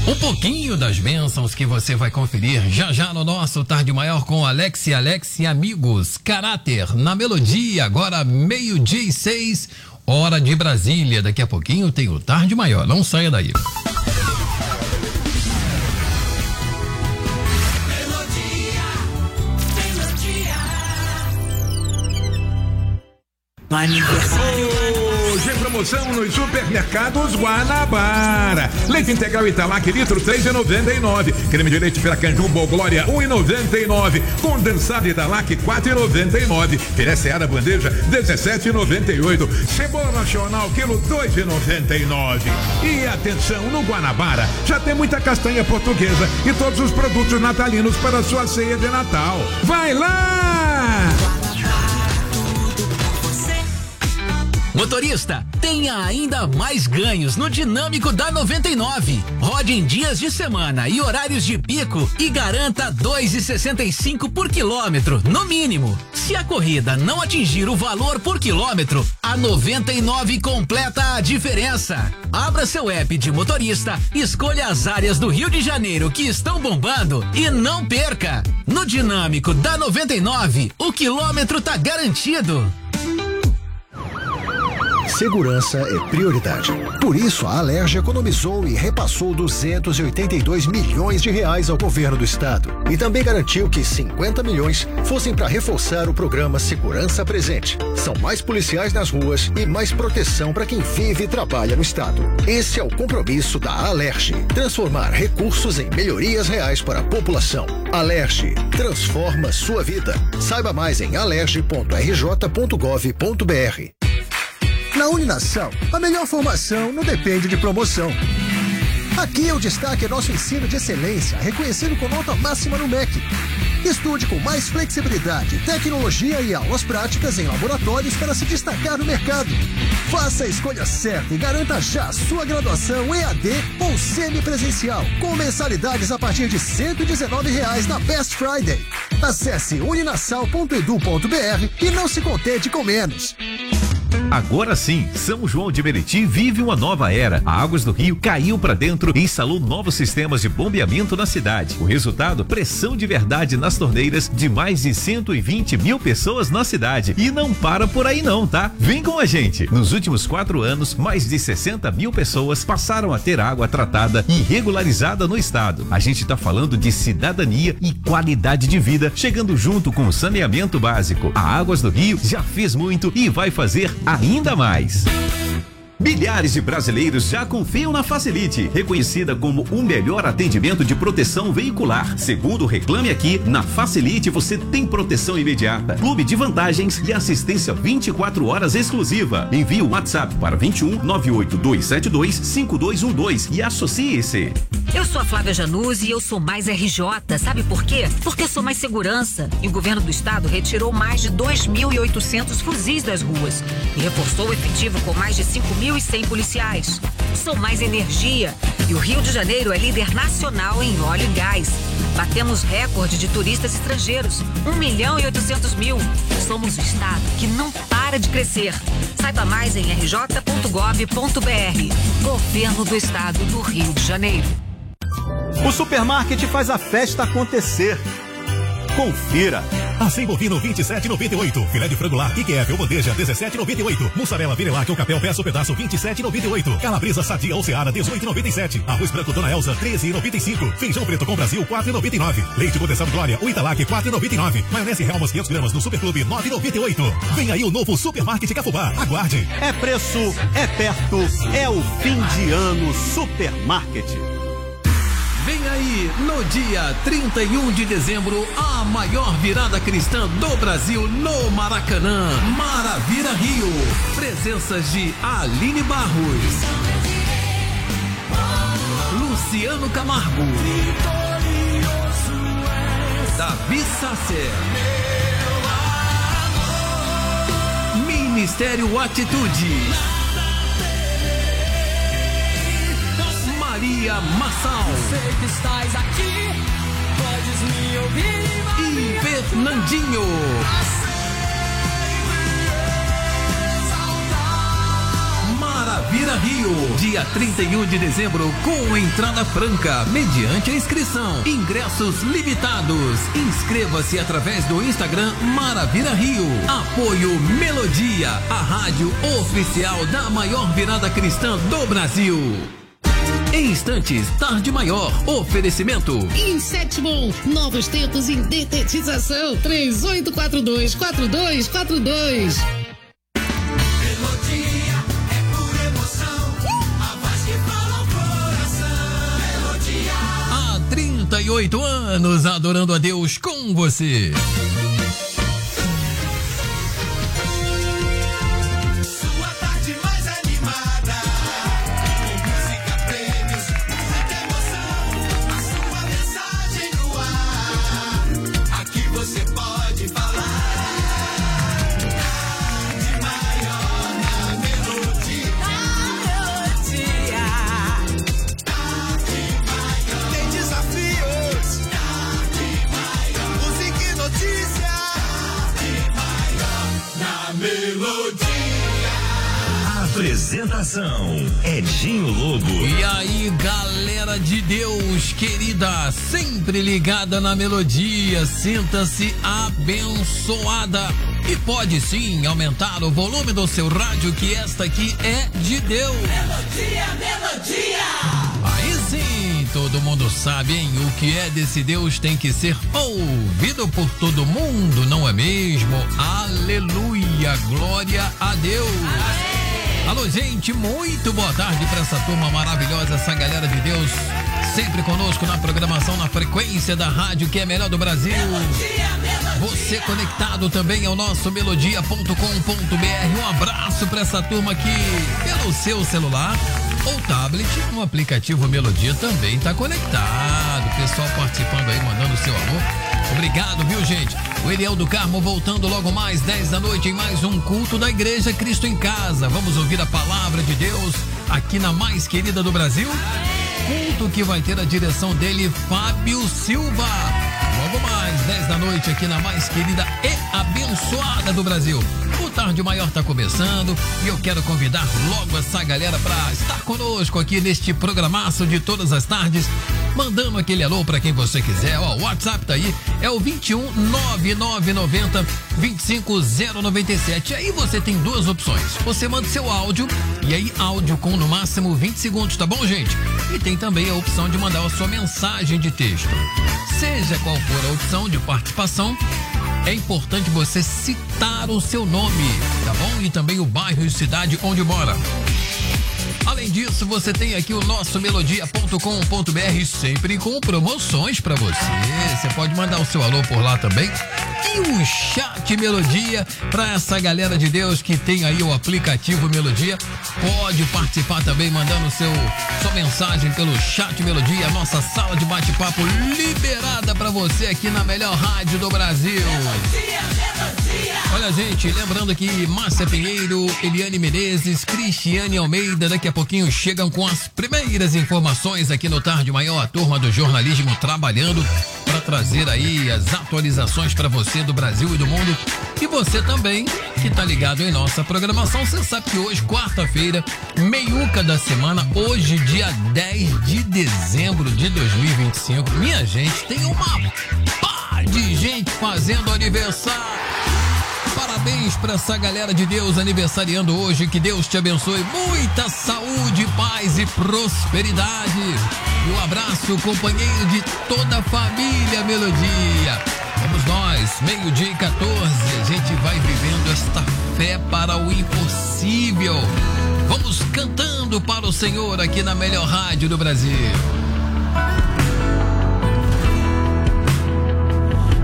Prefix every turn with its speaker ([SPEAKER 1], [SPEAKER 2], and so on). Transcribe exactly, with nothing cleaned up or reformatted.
[SPEAKER 1] Um pouquinho das bênçãos que você vai conferir já já no nosso Tarde Maior com Alex e Alex e amigos. Caráter na melodia, agora meio-dia e seis, hora de Brasília. Daqui a pouquinho tem o Tarde Maior, não saia daí.
[SPEAKER 2] Hoje em promoção nos supermercados Guanabara. Leite integral Italac litro três e noventa e nove. Creme de leite Piracanju Glória um e noventa e nove. Condensado Italac quatro e noventa e nove. Filé Seara bandeja dezessete e noventa e oito. Cebola nacional quilo dois e noventa e nove. E atenção, no Guanabara já tem muita castanha portuguesa e todos os produtos natalinos para a sua ceia de Natal. Vai lá!
[SPEAKER 3] Motorista, tenha ainda mais ganhos no Dinâmico da noventa e nove. Rode em dias de semana e horários de pico e garanta dois e sessenta e cinco por quilômetro, no mínimo. Se a corrida não atingir o valor por quilômetro, a noventa e nove completa a diferença. Abra seu app de motorista, escolha as áreas do Rio de Janeiro que estão bombando e não perca. No Dinâmico da noventa e nove, o quilômetro tá garantido.
[SPEAKER 4] Segurança é prioridade. Por isso, a Alerj economizou e repassou duzentos e oitenta e dois milhões de reais ao governo do estado. E também garantiu que cinquenta milhões fossem para reforçar o programa Segurança Presente. São mais policiais nas ruas e mais proteção para quem vive e trabalha no estado. Esse é o compromisso da Alerj. Transformar recursos em melhorias reais para a população. Alerj, transforma sua vida. Saiba mais em alerj ponto r j ponto gov ponto b r. Na Uninassal, a melhor formação não depende de promoção. Aqui o destaque é nosso ensino de excelência, reconhecido com nota máxima no M E C. Estude com mais flexibilidade, tecnologia e aulas práticas em laboratórios para se destacar no mercado. Faça a escolha certa e garanta já a sua graduação E A D ou semipresencial, com mensalidades a partir de cento e dezenove reais na Best Friday. Acesse uninassal ponto edu ponto b r e não se contente com menos.
[SPEAKER 5] Agora sim, São João de Meriti vive uma nova era. A Águas do Rio caiu para dentro e instalou novos sistemas de bombeamento na cidade. O resultado, pressão de verdade nas torneiras de mais de cento e vinte mil pessoas na cidade. E não para por aí não, tá? Vem com a gente. Nos últimos quatro anos, mais de sessenta mil pessoas passaram a ter água tratada e regularizada no estado. A gente tá falando de cidadania e qualidade de vida, chegando junto com o saneamento básico. A Águas do Rio já fez muito e vai fazer ainda mais. Milhares de brasileiros já confiam na Facilite, reconhecida como o melhor atendimento de proteção veicular. Segundo o Reclame Aqui, na Facilite você tem proteção imediata, clube de vantagens e assistência vinte e quatro horas exclusiva. Envie o WhatsApp para vinte e um, nove oito dois sete dois, cinco dois um dois e associe-se.
[SPEAKER 6] Eu sou a Flávia Januzzi e eu sou mais R J. Sabe por quê? Porque sou mais segurança. E o governo do estado retirou mais de dois mil e oitocentos fuzis das ruas e reforçou o efetivo com mais de cinco mil e cem policiais. Sou mais energia e o Rio de Janeiro é líder nacional em óleo e gás. Batemos recorde de turistas estrangeiros, um milhão e oitocentos mil. Somos o estado que não para de crescer. Saiba mais em r j ponto gov ponto b r. Governo do Estado do Rio de Janeiro.
[SPEAKER 7] O Supermarket faz a festa acontecer. Confira.
[SPEAKER 8] Acém bovino vinte e sete e noventa e oito. Filé de frango lar I Q F ou bandeja dezessete e noventa e oito. Mussarela Virelac ou capel peço pedaço vinte e sete e noventa e oito. Calabresa sadia ou Seara dezoito e noventa e sete. Arroz branco Dona Elza treze e noventa e cinco. Feijão preto com Brasil quatro e noventa e nove. Leite condensado Glória ou Italac quatro e noventa e nove. Maionese Helmas quinhentos gramas no Superclube nove e noventa e oito. Vem aí o novo Supermarket Cafubá. Aguarde.
[SPEAKER 7] É preço, é perto, é o fim de ano Supermarket.
[SPEAKER 1] Vem aí, no dia trinta e um de dezembro, a maior virada cristã do Brasil no Maracanã. Maravira Rio. Presenças de Aline Barros, Luciano Camargo, Davi Sasser, Ministério Atitude, Maria Massal, sei que estás aqui, podes me ouvir, e Fernandinho. Maravilha Maravira Rio, dia trinta e um de dezembro, com entrada franca, mediante a inscrição. Ingressos limitados. Inscreva-se através do Instagram Maravira Rio. Apoio Melodia, a rádio oficial da maior virada cristã do Brasil. Em instantes, Tarde Maior, oferecimento.
[SPEAKER 9] Insetbon, novos tempos em detetização, três oito quatro dois, quatro dois quatro dois.
[SPEAKER 10] Melodia é pura emoção, a voz que fala ao coração. Melodia.
[SPEAKER 1] Há trinta e oito anos adorando a Deus com você.
[SPEAKER 8] Apresentação Edinho Lobo.
[SPEAKER 1] E aí, galera de Deus querida, sempre ligada na melodia, sinta-se abençoada. E pode sim aumentar o volume do seu rádio, que esta aqui é de Deus.
[SPEAKER 10] Melodia, melodia.
[SPEAKER 1] Aí sim, todo mundo sabe, hein? O que é desse Deus tem que ser ouvido por todo mundo, não é mesmo? Aleluia, glória a Deus. Amém. Alô, gente, muito boa tarde para essa turma maravilhosa, essa galera de Deus, sempre conosco na programação, na frequência da rádio que é a melhor do Brasil. Você conectado também ao nosso melodia ponto com ponto b r. Um abraço para essa turma aqui pelo seu celular ou tablet, no aplicativo Melodia também tá conectado. Pessoal participando aí, mandando seu alô. Obrigado, viu, gente? O Eliel do Carmo voltando logo mais dez da noite em mais um culto da Igreja Cristo em Casa. Vamos ouvir a palavra de Deus aqui na mais querida do Brasil. Culto que vai ter a direção dele, Fábio Silva. Logo mais dez da noite aqui na mais querida e abençoada do Brasil. O Tarde Maior tá começando e eu quero convidar logo essa galera para estar conosco aqui neste programaço de todas as tardes, mandando aquele alô para quem você quiser. Ó, o WhatsApp tá aí, é o vinte e um, nove nove nove zero, vinte e cinco zero nove sete. Aí você tem duas opções. Você manda seu áudio, e aí áudio com no máximo vinte segundos, tá bom, gente? E tem também a opção de mandar a sua mensagem de texto. Seja qual for a opção de participação, é importante você citar o seu nome, tá bom? E também o bairro e cidade onde mora. Além disso, você tem aqui o nosso melodia ponto com ponto b r, sempre com promoções pra você. Você pode mandar o seu alô por lá também. E o chat Melodia, pra essa galera de Deus que tem aí o aplicativo Melodia, pode participar também mandando seu, sua mensagem pelo chat Melodia, a nossa sala de bate-papo liberada pra você aqui na melhor rádio do Brasil. Melodia, melodia. Olha, gente, lembrando que Márcia Pinheiro, Eliane Menezes, Cristiane Almeida, daqui a pouquinho chegam com as primeiras informações aqui no Tarde Maior, a turma do jornalismo trabalhando para trazer aí as atualizações para você do Brasil e do mundo. E você também que tá ligado em nossa programação, você sabe que hoje, quarta-feira, meiuca da semana, hoje dia dez de dezembro de dois mil e vinte e cinco, minha gente, tem uma pá de gente fazendo aniversário. Parabéns para essa galera de Deus aniversariando hoje. Que Deus te abençoe. Muita saúde, paz e prosperidade. E um abraço, companheiro de toda a família Melodia. Vamos nós, meio-dia e quatorze. A gente vai vivendo esta fé para o impossível. Vamos cantando para o Senhor aqui na melhor rádio do Brasil.